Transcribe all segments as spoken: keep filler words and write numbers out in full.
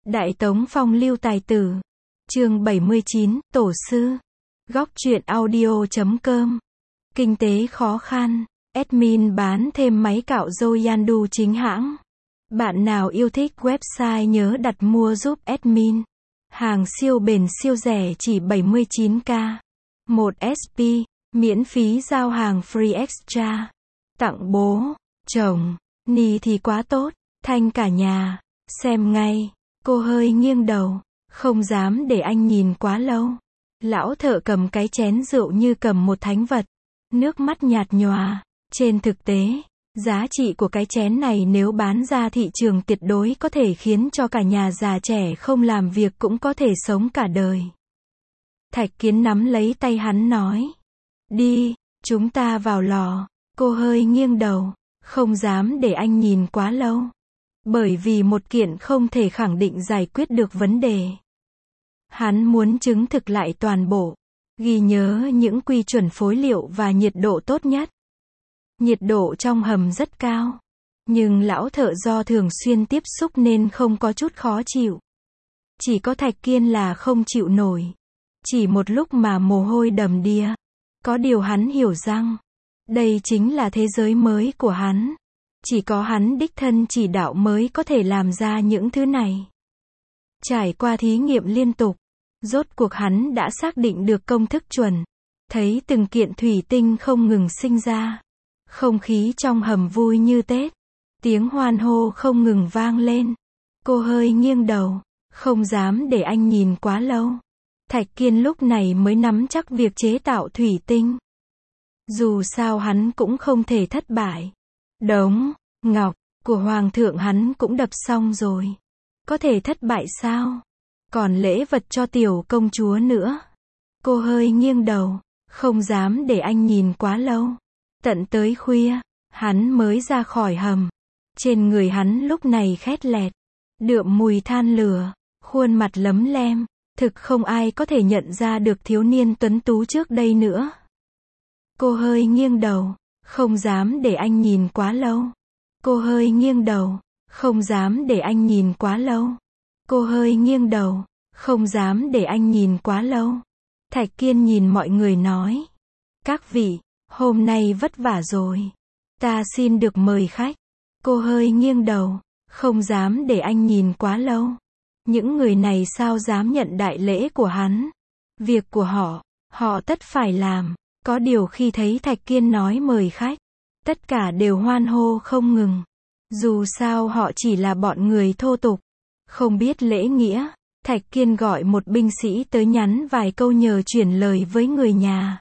Đại Tống Phong Lưu Tài Tử. Chương bảy mươi chín, Tổ sư. Góc truyện audio chấm com. Kinh tế khó khăn. Admin bán thêm máy cạo râu Yandu chính hãng. Bạn nào yêu thích website nhớ đặt mua giúp admin. Hàng siêu bền siêu rẻ chỉ bảy mươi chín k. một ét pê, miễn phí giao hàng free extra. Tặng bố, chồng, ni thì quá tốt, thanh cả nhà. Xem ngay. Cô hơi nghiêng đầu, không dám để anh nhìn quá lâu. Lão thợ cầm cái chén rượu như cầm một thánh vật. Nước mắt nhạt nhòa. Trên thực tế, giá trị của cái chén này nếu bán ra thị trường tuyệt đối có thể khiến cho cả nhà già trẻ không làm việc cũng có thể sống cả đời. Thạch Kiến nắm lấy tay hắn nói. Đi, chúng ta vào lò. Cô hơi nghiêng đầu, không dám để anh nhìn quá lâu. Bởi vì một kiện không thể khẳng định giải quyết được vấn đề. Hắn muốn chứng thực lại toàn bộ, ghi nhớ những quy chuẩn phối liệu và nhiệt độ tốt nhất. Nhiệt độ trong hầm rất cao, nhưng lão thợ do thường xuyên tiếp xúc nên không có chút khó chịu. Chỉ có Thạch Kiên là không chịu nổi. Chỉ một lúc mà mồ hôi đầm đìa. Có điều hắn hiểu rằng, đây chính là thế giới mới của hắn. Chỉ có hắn đích thân chỉ đạo mới có thể làm ra những thứ này. Trải qua thí nghiệm liên tục, rốt cuộc hắn đã xác định được công thức chuẩn. Thấy từng kiện thủy tinh không ngừng sinh ra. Không khí trong hầm vui như Tết. Tiếng hoan hô không ngừng vang lên. Cô hơi nghiêng đầu, không dám để anh nhìn quá lâu. Thạch Kiên lúc này mới nắm chắc việc chế tạo thủy tinh. Dù sao hắn cũng không thể thất bại. Đống ngọc của hoàng thượng hắn cũng đập xong rồi. Có thể thất bại sao? Còn lễ vật cho tiểu công chúa nữa. Cô hơi nghiêng đầu, không dám để anh nhìn quá lâu. Tận tới khuya, hắn mới ra khỏi hầm. Trên người hắn lúc này khét lẹt, đượm mùi than lửa, khuôn mặt lấm lem. Thực không ai có thể nhận ra được thiếu niên tuấn tú trước đây nữa. Cô hơi nghiêng đầu, không dám để anh nhìn quá lâu. Cô hơi nghiêng đầu, không dám để anh nhìn quá lâu. Cô hơi nghiêng đầu, không dám để anh nhìn quá lâu. Thạch Kiên nhìn mọi người nói. Các vị, hôm nay vất vả rồi. Ta xin được mời khách. Cô hơi nghiêng đầu, không dám để anh nhìn quá lâu. Những người này sao dám nhận đại lễ của hắn. Việc của họ, họ tất phải làm. Có điều khi thấy Thạch Kiên nói mời khách, tất cả đều hoan hô không ngừng. Dù sao họ chỉ là bọn người thô tục, không biết lễ nghĩa. Thạch Kiên gọi một binh sĩ tới nhắn vài câu nhờ chuyển lời với người nhà.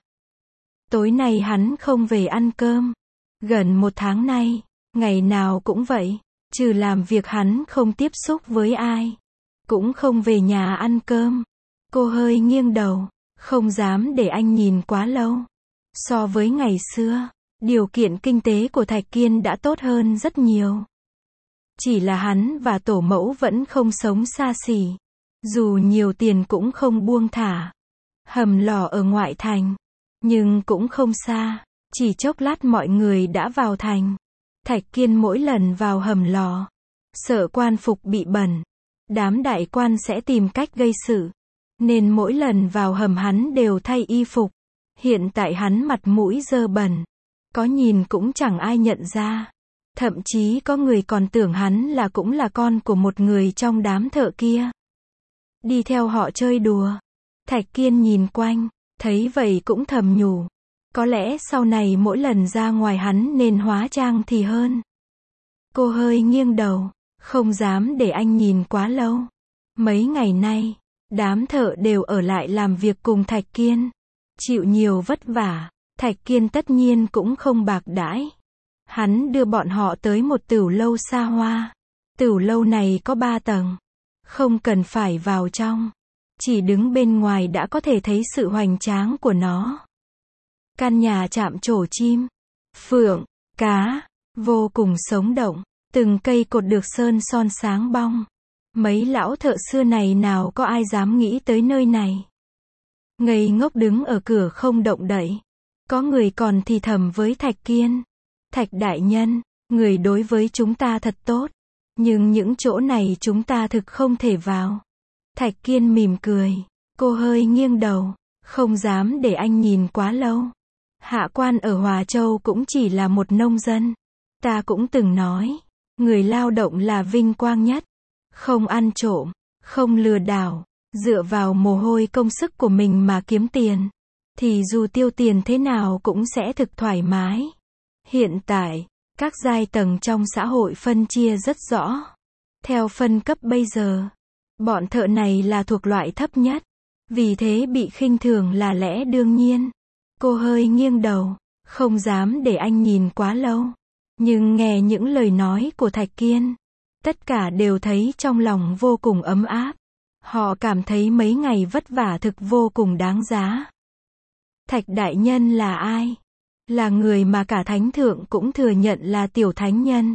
Tối nay hắn không về ăn cơm. Gần một tháng nay, ngày nào cũng vậy, trừ làm việc hắn không tiếp xúc với ai. Cũng không về nhà ăn cơm. Cô hơi nghiêng đầu, không dám để anh nhìn quá lâu. So với ngày xưa, điều kiện kinh tế của Thạch Kiên đã tốt hơn rất nhiều. Chỉ là hắn và tổ mẫu vẫn không sống xa xỉ. Dù nhiều tiền cũng không buông thả. Hầm lò ở ngoại thành, nhưng cũng không xa. Chỉ chốc lát mọi người đã vào thành. Thạch Kiên mỗi lần vào hầm lò, sợ quan phục bị bẩn. Đám đại quan sẽ tìm cách gây sự. Nên mỗi lần vào hầm hắn đều thay y phục. Hiện tại hắn mặt mũi dơ bẩn. Có nhìn cũng chẳng ai nhận ra. Thậm chí có người còn tưởng hắn là cũng là con của một người trong đám thợ kia. Đi theo họ chơi đùa. Thạch Kiên nhìn quanh, thấy vậy cũng thầm nhủ. Có lẽ sau này mỗi lần ra ngoài hắn nên hóa trang thì hơn. Cô hơi nghiêng đầu, không dám để anh nhìn quá lâu. Mấy ngày nay, đám thợ đều ở lại làm việc cùng Thạch Kiên. Chịu nhiều vất vả, Thạch Kiên tất nhiên cũng không bạc đãi. Hắn đưa bọn họ tới một tửu lâu xa hoa. Tửu lâu này có ba tầng. Không cần phải vào trong. Chỉ đứng bên ngoài đã có thể thấy sự hoành tráng của nó. Căn nhà chạm trổ chim, phượng, cá, vô cùng sống động. Từng cây cột được sơn son sáng bong. Mấy lão thợ xưa này nào có ai dám nghĩ tới nơi này. Ngây ngốc đứng ở cửa không động đậy. Có người còn thì thầm với Thạch Kiên. Thạch đại nhân, người đối với chúng ta thật tốt. Nhưng những chỗ này chúng ta thực không thể vào. Thạch Kiên mỉm cười. Cô hơi nghiêng đầu. Không dám để anh nhìn quá lâu. Hạ quan ở Hòa Châu cũng chỉ là một nông dân. Ta cũng từng nói. Người lao động là vinh quang nhất. Không ăn trộm. Không lừa đảo. Dựa vào mồ hôi công sức của mình mà kiếm tiền. Thì dù tiêu tiền thế nào cũng sẽ thực thoải mái. Hiện tại, các giai tầng trong xã hội phân chia rất rõ. Theo phân cấp bây giờ, bọn thợ này là thuộc loại thấp nhất. Vì thế bị khinh thường là lẽ đương nhiên. Cô hơi nghiêng đầu, không dám để anh nhìn quá lâu. Nhưng nghe những lời nói của Thạch Kiên, tất cả đều thấy trong lòng vô cùng ấm áp. Họ cảm thấy mấy ngày vất vả thực vô cùng đáng giá. Thạch đại nhân là ai? Là người mà cả thánh thượng cũng thừa nhận là tiểu thánh nhân.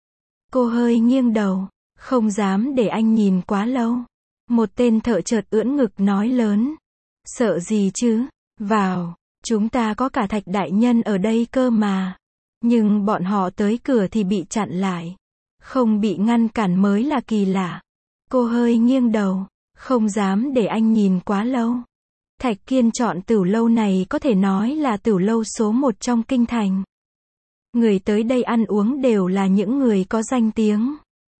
Cô hơi nghiêng đầu, không dám để anh nhìn quá lâu. Một tên thợ chợt ưỡn ngực nói lớn. Sợ gì chứ? Vào, chúng ta có cả Thạch đại nhân ở đây cơ mà. Nhưng bọn họ tới cửa thì bị chặn lại. Không bị ngăn cản mới là kỳ lạ. Cô hơi nghiêng đầu, không dám để anh nhìn quá lâu. Thạch Kiên chọn tửu lâu này có thể nói là tửu lâu số một trong kinh thành. Người tới đây ăn uống đều là những người có danh tiếng.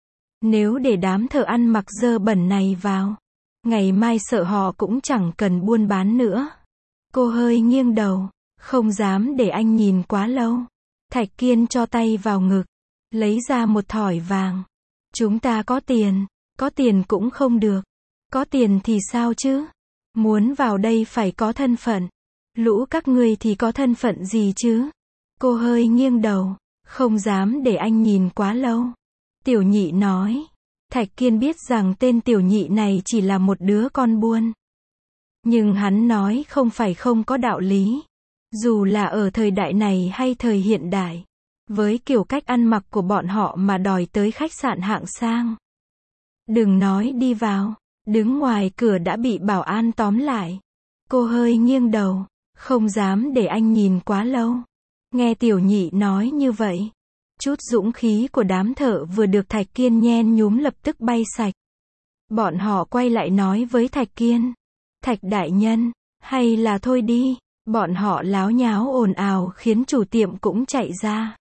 Nếu để đám thợ ăn mặc dơ bẩn này vào, ngày mai sợ họ cũng chẳng cần buôn bán nữa. Cô hơi nghiêng đầu, không dám để anh nhìn quá lâu. Thạch Kiên cho tay vào ngực, lấy ra một thỏi vàng. Chúng ta có tiền, có tiền cũng không được. Có tiền thì sao chứ? Muốn vào đây phải có thân phận. Lũ các ngươi thì có thân phận gì chứ? Cô hơi nghiêng đầu, không dám để anh nhìn quá lâu. Tiểu nhị nói. Thạch Kiên biết rằng tên tiểu nhị này chỉ là một đứa con buôn. Nhưng hắn nói không phải không có đạo lý. Dù là ở thời đại này hay thời hiện đại. Với kiểu cách ăn mặc của bọn họ mà đòi tới khách sạn hạng sang. Đừng nói đi vào. Đứng ngoài cửa đã bị bảo an tóm lại. Cô hơi nghiêng đầu, không dám để anh nhìn quá lâu. Nghe tiểu nhị nói như vậy, chút dũng khí của đám thợ vừa được Thạch Kiên nhen nhúm lập tức bay sạch. Bọn họ quay lại nói với Thạch Kiên. Thạch đại nhân, hay là thôi đi. Bọn họ láo nháo ồn ào khiến chủ tiệm cũng chạy ra.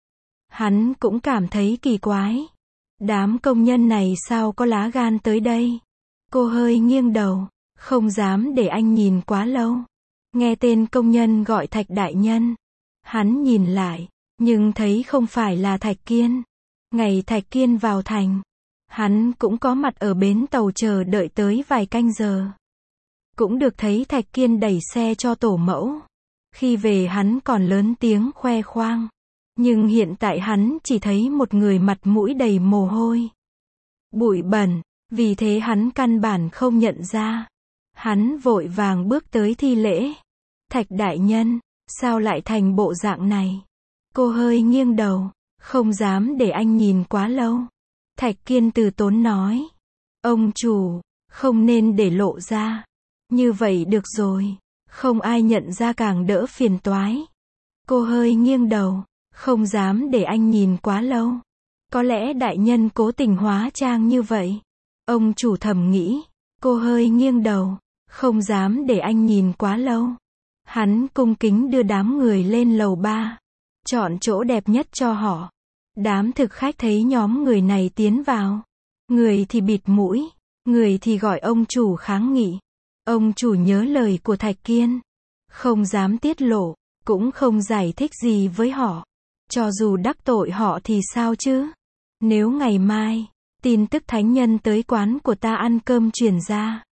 Hắn cũng cảm thấy kỳ quái. Đám công nhân này sao có lá gan tới đây? Cô hơi nghiêng đầu, không dám để anh nhìn quá lâu. Nghe tên công nhân gọi Thạch đại nhân. Hắn nhìn lại, nhưng thấy không phải là Thạch Kiên. Ngày Thạch Kiên vào thành, hắn cũng có mặt ở bến tàu chờ đợi tới vài canh giờ. Cũng được thấy Thạch Kiên đẩy xe cho tổ mẫu. Khi về hắn còn lớn tiếng khoe khoang. Nhưng hiện tại hắn chỉ thấy một người mặt mũi đầy mồ hôi. Bụi bẩn. Vì thế hắn căn bản không nhận ra. Hắn vội vàng bước tới thi lễ. Thạch đại nhân, sao lại thành bộ dạng này? Cô hơi nghiêng đầu, không dám để anh nhìn quá lâu. Thạch Kiên từ tốn nói. Ông chủ, không nên để lộ ra. Như vậy được rồi, không ai nhận ra càng đỡ phiền toái. Cô hơi nghiêng đầu, không dám để anh nhìn quá lâu. Có lẽ đại nhân cố tình hóa trang như vậy. Ông chủ thầm nghĩ. Cô hơi nghiêng đầu, không dám để anh nhìn quá lâu. Hắn cung kính đưa đám người lên lầu ba. Chọn chỗ đẹp nhất cho họ. Đám thực khách thấy nhóm người này tiến vào. Người thì bịt mũi, người thì gọi ông chủ kháng nghị. Ông chủ nhớ lời của Thạch Kiên. Không dám tiết lộ, cũng không giải thích gì với họ. Cho dù đắc tội họ thì sao chứ? Nếu ngày mai, tin tức thánh nhân tới quán của ta ăn cơm truyền ra.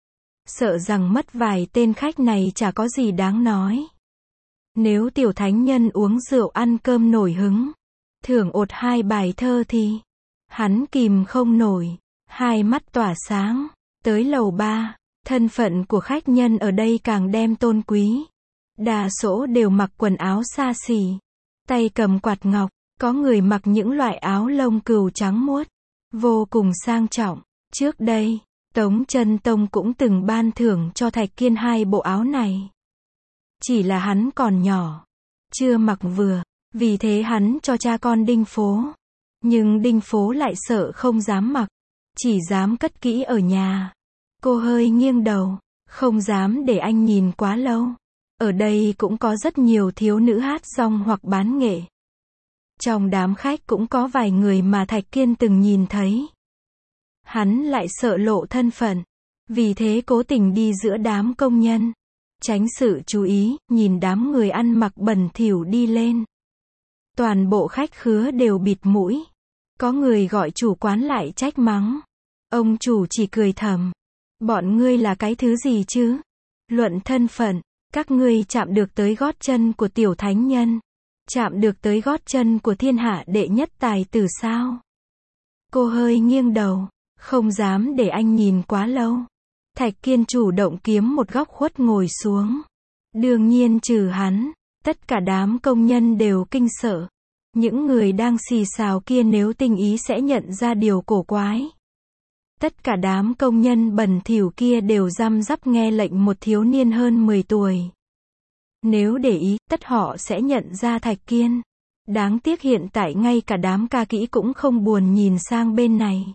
Sợ rằng mất vài tên khách này chả có gì đáng nói. Nếu tiểu thánh nhân uống rượu ăn cơm nổi hứng, thưởng ột hai bài thơ thì, hắn kìm không nổi, hai mắt tỏa sáng, tới lầu ba, thân phận của khách nhân ở đây càng đem tôn quý. Đa số đều mặc quần áo xa xỉ, tay cầm quạt ngọc, có người mặc những loại áo lông cừu trắng muốt, vô cùng sang trọng. Trước đây, Tống Chân Tông cũng từng ban thưởng cho Thạch Kiên hai bộ áo này. Chỉ là hắn còn nhỏ, chưa mặc vừa, vì thế hắn cho cha con Đinh Phố. Nhưng Đinh Phố lại sợ không dám mặc, chỉ dám cất kỹ ở nhà. Cô hơi nghiêng đầu, không dám để anh nhìn quá lâu. Ở đây cũng có rất nhiều thiếu nữ hát rong hoặc bán nghệ. Trong đám khách cũng có vài người mà Thạch Kiên từng nhìn thấy. Hắn lại sợ lộ thân phận, vì thế cố tình đi giữa đám công nhân, tránh sự chú ý, nhìn đám người ăn mặc bẩn thỉu đi lên. Toàn bộ khách khứa đều bịt mũi. Có người gọi chủ quán lại trách mắng. Ông chủ chỉ cười thầm. Bọn ngươi là cái thứ gì chứ? Luận thân phận, các ngươi chạm được tới gót chân của tiểu thánh nhân, chạm được tới gót chân của thiên hạ đệ nhất tài tử sao? Cô hơi nghiêng đầu, không dám để anh nhìn quá lâu. Thạch Kiên chủ động kiếm một góc khuất ngồi xuống. Đương nhiên trừ hắn, tất cả đám công nhân đều kinh sợ. Những người đang xì xào kia nếu tinh ý sẽ nhận ra điều cổ quái. Tất cả đám công nhân bẩn thỉu kia đều răm rắp nghe lệnh một thiếu niên hơn mười tuổi. Nếu để ý, tất họ sẽ nhận ra Thạch Kiên. Đáng tiếc hiện tại ngay cả đám ca kỹ cũng không buồn nhìn sang bên này.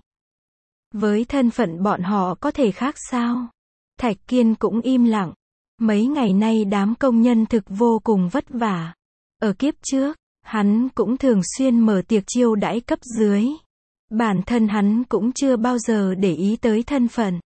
Với thân phận bọn họ có thể khác sao? Thạch Kiên cũng im lặng. Mấy ngày nay đám công nhân thực vô cùng vất vả. Ở kiếp trước, hắn cũng thường xuyên mở tiệc chiêu đãi cấp dưới. Bản thân hắn cũng chưa bao giờ để ý tới thân phận.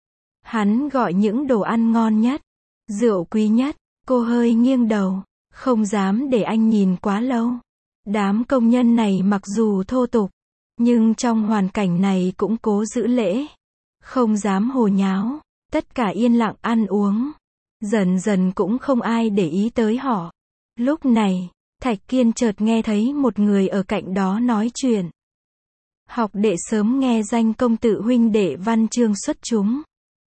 Hắn gọi những đồ ăn ngon nhất, rượu quý nhất. Cô hơi nghiêng đầu, không dám để anh nhìn quá lâu. Đám công nhân này mặc dù thô tục, nhưng trong hoàn cảnh này cũng cố giữ lễ, không dám hồ nháo. Tất cả yên lặng ăn uống. Dần dần cũng không ai để ý tới họ. Lúc này, Thạch Kiên chợt nghe thấy một người ở cạnh đó nói chuyện. Học đệ sớm nghe danh công tử huynh đệ văn chương xuất chúng.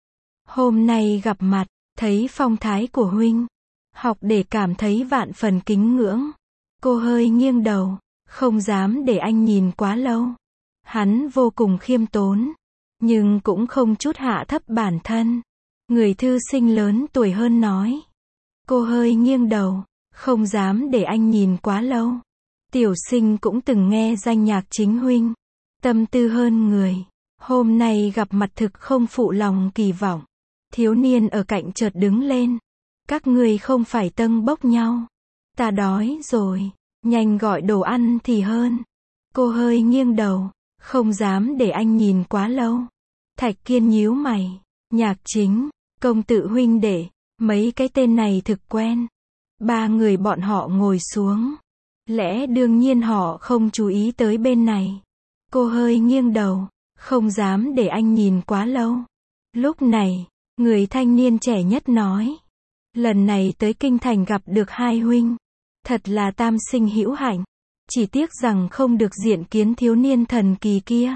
Hôm nay gặp mặt, thấy phong thái của huynh. Học đệ cảm thấy vạn phần kính ngưỡng. Cô hơi nghiêng đầu, không dám để anh nhìn quá lâu. Hắn vô cùng khiêm tốn, nhưng cũng không chút hạ thấp bản thân. Người thư sinh lớn tuổi hơn nói. Cô hơi nghiêng đầu, không dám để anh nhìn quá lâu. Tiểu sinh cũng từng nghe danh Nhạc Chính huynh. Tâm tư hơn người. Hôm nay gặp mặt thực không phụ lòng kỳ vọng. Thiếu niên ở cạnh chợt đứng lên. Các ngươi không phải tâng bốc nhau. Ta đói rồi, nhanh gọi đồ ăn thì hơn. Cô hơi nghiêng đầu, không dám để anh nhìn quá lâu. Thạch Kiên nhíu mày. Nhạc Chính, công tử huynh đệ, mấy cái tên này thực quen. Ba người bọn họ ngồi xuống. Lẽ đương nhiên họ không chú ý tới bên này. Cô hơi nghiêng đầu, không dám để anh nhìn quá lâu. Lúc này, người thanh niên trẻ nhất nói. Lần này tới kinh thành gặp được hai huynh. Thật là tam sinh hữu hạnh. Chỉ tiếc rằng không được diện kiến thiếu niên thần kỳ kia.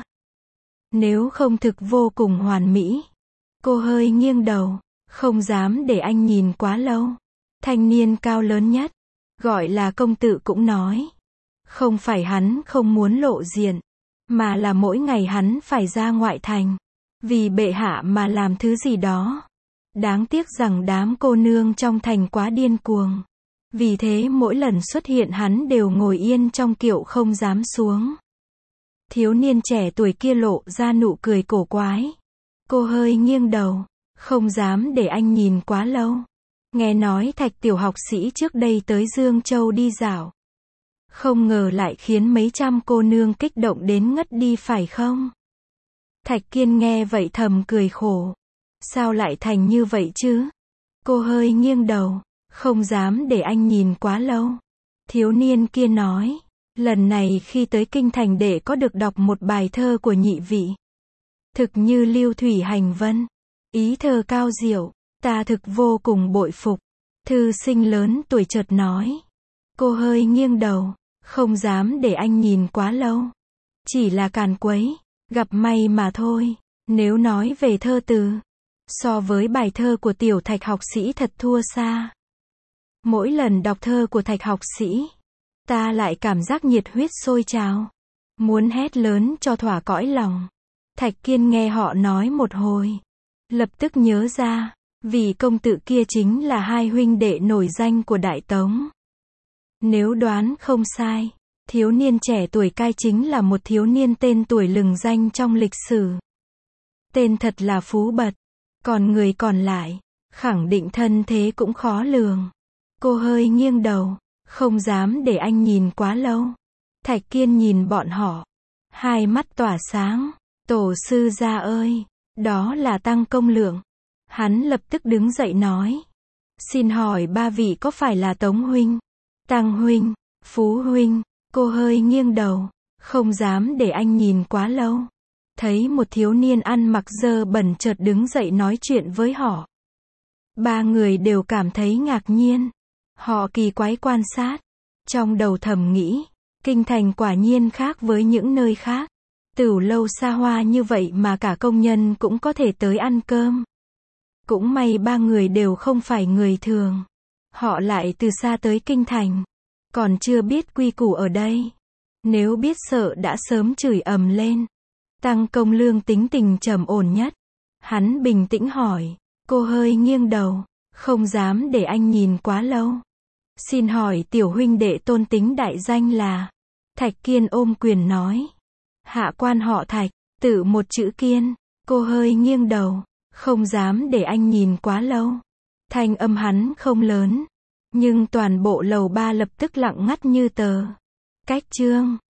Nếu không thực vô cùng hoàn mỹ. Cô hơi nghiêng đầu, không dám để anh nhìn quá lâu. Thanh niên cao lớn nhất, gọi là công tử cũng nói. Không phải hắn không muốn lộ diện, mà là mỗi ngày hắn phải ra ngoại thành. Vì bệ hạ mà làm thứ gì đó. Đáng tiếc rằng đám cô nương trong thành quá điên cuồng. Vì thế mỗi lần xuất hiện hắn đều ngồi yên trong kiệu không dám xuống. Thiếu niên trẻ tuổi kia lộ ra nụ cười cổ quái. Cô hơi nghiêng đầu, không dám để anh nhìn quá lâu. Nghe nói Thạch tiểu học sĩ trước đây tới Dương Châu đi dạo. Không ngờ lại khiến mấy trăm cô nương kích động đến ngất đi phải không? Thạch Kiên nghe vậy thầm cười khổ. Sao lại thành như vậy chứ? Cô hơi nghiêng đầu, không dám để anh nhìn quá lâu. Thiếu niên kia nói, lần này khi tới kinh thành để có được đọc một bài thơ của nhị vị. Thực như lưu thủy hành vân. Ý thơ cao diệu, ta thực vô cùng bội phục. Thư sinh lớn tuổi chợt nói. Cô hơi nghiêng đầu, không dám để anh nhìn quá lâu. Chỉ là càn quấy, gặp may mà thôi. Nếu nói về thơ từ, so với bài thơ của tiểu Thạch học sĩ thật thua xa. Mỗi lần đọc thơ của Thạch học sĩ, ta lại cảm giác nhiệt huyết sôi trào. Muốn hét lớn cho thỏa cõi lòng. Thạch Kiên nghe họ nói một hồi. Lập tức nhớ ra, vì công tử kia chính là hai huynh đệ nổi danh của Đại Tống. Nếu đoán không sai, Thiếu niên trẻ tuổi cai chính là một thiếu niên tên tuổi lừng danh trong lịch sử. Tên thật là Phú Bật. Còn người còn lại, khẳng định thân thế cũng khó lường. Cô hơi nghiêng đầu, không dám để anh nhìn quá lâu. Thạch Kiên nhìn bọn họ, hai mắt tỏa sáng. Tổ sư gia ơi, đó là Tăng Công Lượng. Hắn lập tức đứng dậy nói. Xin hỏi ba vị có phải là Tống huynh, Tăng huynh, Phú huynh? Cô hơi nghiêng đầu, không dám để anh nhìn quá lâu. Thấy một thiếu niên ăn mặc dơ bẩn chợt đứng dậy nói chuyện với họ. Ba người đều cảm thấy ngạc nhiên. Họ kỳ quái quan sát. Trong đầu thầm nghĩ, kinh thành quả nhiên khác với những nơi khác. Tửu lâu xa hoa như vậy mà cả công nhân cũng có thể tới ăn cơm. Cũng may ba người đều không phải người thường. Họ lại từ xa tới kinh thành, còn chưa biết quy củ ở đây. Nếu biết sợ đã sớm chửi ầm lên. Tăng Công Lương tính tình trầm ổn nhất. Hắn bình tĩnh hỏi. Cô hơi nghiêng đầu, không dám để anh nhìn quá lâu. Xin hỏi tiểu huynh đệ tôn tính đại danh là? Thạch Kiên ôm quyền nói. Hạ quan họ Thạch, tự một chữ Kiên. Cô hơi nghiêng đầu, không dám để anh nhìn quá lâu. Thanh âm hắn không lớn, nhưng toàn bộ lầu ba lập tức lặng ngắt như tờ. Cách chương